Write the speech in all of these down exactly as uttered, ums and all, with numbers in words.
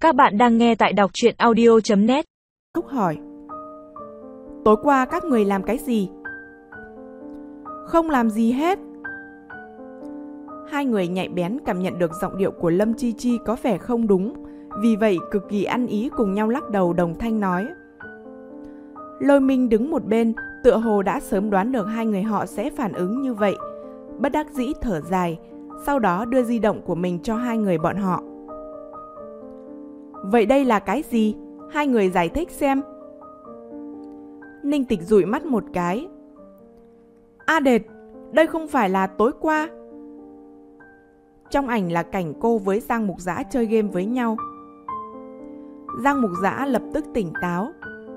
Các bạn đang nghe tại đọc truyện audio chấm net. Thúc hỏi: tối qua các người làm cái gì? Không làm gì hết. Hai người nhạy bén cảm nhận được giọng điệu của Lâm Chi Chi có vẻ không đúng, vì vậy cực kỳ ăn ý cùng nhau lắc đầu đồng thanh nói. Lôi Minh đứng một bên, tựa hồ đã sớm đoán được hai người họ sẽ phản ứng như vậy, bất đắc dĩ thở dài, sau đó đưa di động của mình cho hai người bọn họ. Vậy đây là cái gì? Hai người giải thích xem. Ninh Tịch dụi mắt một cái. A Đệt, đây không phải là tối qua. Trong ảnh là cảnh cô với Giang Mục Dã chơi game với nhau. Giang Mục Dã lập tức tỉnh táo.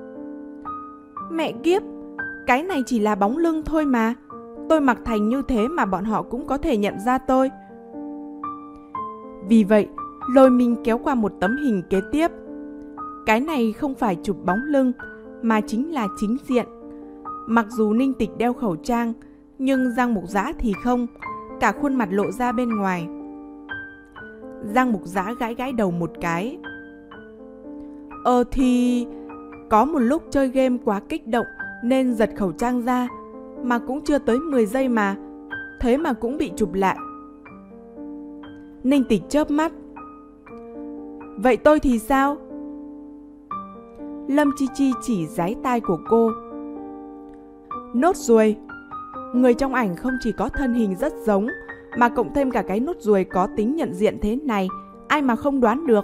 Mẹ kiếp, cái này chỉ là bóng lưng thôi mà. Tôi mặc thành như thế mà bọn họ cũng có thể nhận ra tôi. Vì vậy, Lôi Minh kéo qua một tấm hình kế tiếp. Cái này không phải chụp bóng lưng, mà chính là chính diện. Mặc dù Ninh Tịch đeo khẩu trang, nhưng Giang Mục Dã thì không, cả khuôn mặt lộ ra bên ngoài. Giang Mục Dã gãi gãi đầu một cái. Ờ thì... Có một lúc chơi game quá kích động nên giật khẩu trang ra, mà cũng chưa tới mười giây mà, thế mà cũng bị chụp lại. Ninh Tịch chớp mắt. Vậy tôi thì sao? Lâm Chi Chi chỉ dáy tai của cô. Nốt ruồi. Người trong ảnh không chỉ có thân hình rất giống, mà cộng thêm cả cái nốt ruồi có tính nhận diện thế này, ai mà không đoán được.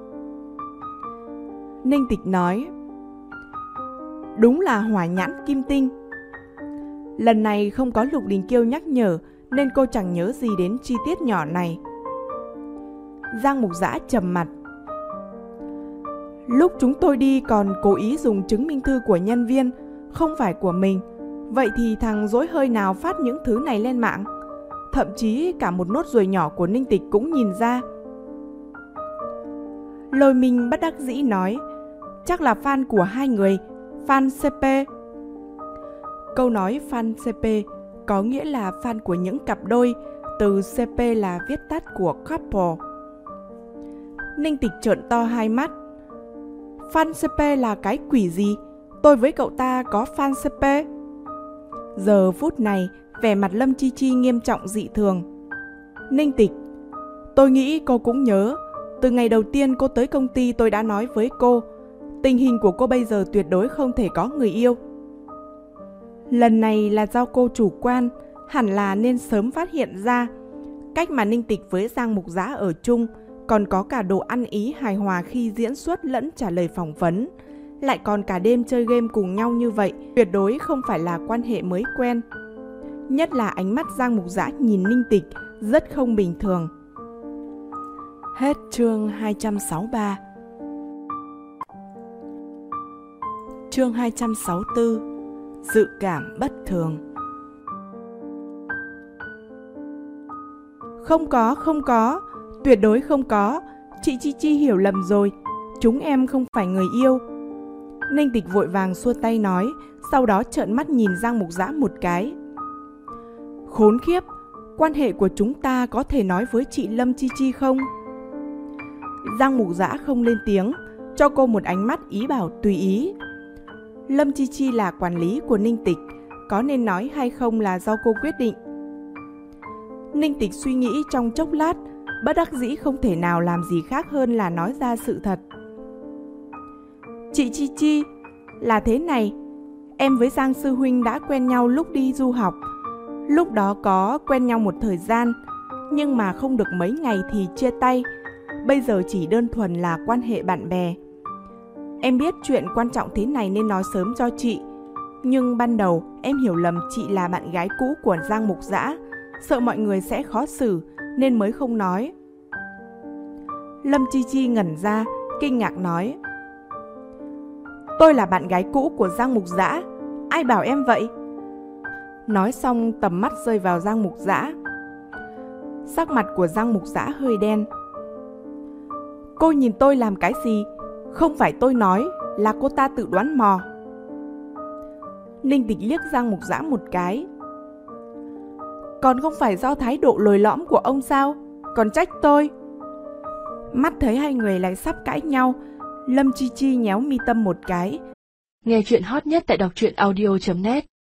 Ninh Tịch nói. Đúng là hỏa nhãn kim tinh. Lần này không có Lục Đình Kiêu nhắc nhở, nên cô chẳng nhớ gì đến chi tiết nhỏ này. Giang Mục Dã trầm mặt. Lúc chúng tôi đi còn cố ý dùng chứng minh thư của nhân viên, không phải của mình. Vậy thì thằng dỗi hơi nào phát những thứ này lên mạng? Thậm chí cả một nốt ruồi nhỏ của Ninh Tịch cũng nhìn ra. Lôi Minh bất đắc dĩ nói. Chắc là fan của hai người, fan xê pê. Câu nói fan xê pê có nghĩa là fan của những cặp đôi, từ xê pê là viết tắt của couple. Ninh Tịch trợn to hai mắt. Fan xê pê là cái quỷ gì? Tôi với cậu ta có fan xê pê? Giờ phút này, vẻ mặt Lâm Chi Chi nghiêm trọng dị thường. Ninh Tịch, tôi nghĩ cô cũng nhớ, từ ngày đầu tiên cô tới công ty tôi đã nói với cô, tình hình của cô bây giờ tuyệt đối không thể có người yêu. Lần này là do cô chủ quan, hẳn là nên sớm phát hiện ra. Cách mà Ninh Tịch với Giang Mục Dã ở chung, còn có cả độ ăn ý hài hòa khi diễn xuất lẫn trả lời phỏng vấn, lại còn cả đêm chơi game cùng nhau như vậy, tuyệt đối không phải là quan hệ mới quen. Nhất là ánh mắt Giang Mục Dã nhìn Ninh Tịch rất không bình thường. Hết chương hai trăm sáu mươi ba. Chương hai trăm sáu mươi tư. Dự cảm bất thường. Không có, không có, tuyệt đối không có. Chị Chi Chi hiểu lầm rồi, chúng em không phải người yêu. Ninh Tịch vội vàng xua tay nói, sau đó trợn mắt nhìn Giang Mục Dã một cái. Khốn khiếp, quan hệ của chúng ta có thể nói với chị Lâm Chi Chi không? Giang Mục Dã không lên tiếng, cho cô một ánh mắt ý bảo tùy ý. Lâm Chi Chi là quản lý của Ninh Tịch, có nên nói hay không là do cô quyết định. Ninh Tịch suy nghĩ trong chốc lát, bất đắc dĩ không thể nào làm gì khác hơn là nói ra sự thật. Chị Chi Chi, là thế này, em với Giang Sư Huynh đã quen nhau lúc đi du học. Lúc đó có quen nhau một thời gian, nhưng mà không được mấy ngày thì chia tay. Bây giờ chỉ đơn thuần là quan hệ bạn bè. Em biết chuyện quan trọng thế này nên nói sớm cho chị, nhưng ban đầu em hiểu lầm chị là bạn gái cũ của Giang Mục Dã, sợ mọi người sẽ khó xử nên mới không nói. Lâm Chi Chi ngẩn ra, kinh ngạc nói. Tôi là bạn gái cũ của Giang Mục Dã, ai bảo em vậy? Nói xong tầm mắt rơi vào Giang Mục Dã. Sắc mặt của Giang Mục Dã hơi đen. Cô nhìn tôi làm cái gì? Không phải tôi nói, là cô ta tự đoán mò. Ninh Tịch liếc Giang Mục Dã một cái. Còn không phải do thái độ lồi lõm của ông sao? Còn trách tôi. Mắt thấy hai người lại sắp cãi nhau, Lâm Chi Chi nhéo mi Tâm một cái. Nghe chuyện hot nhất tại đọc truyện audio chấm net.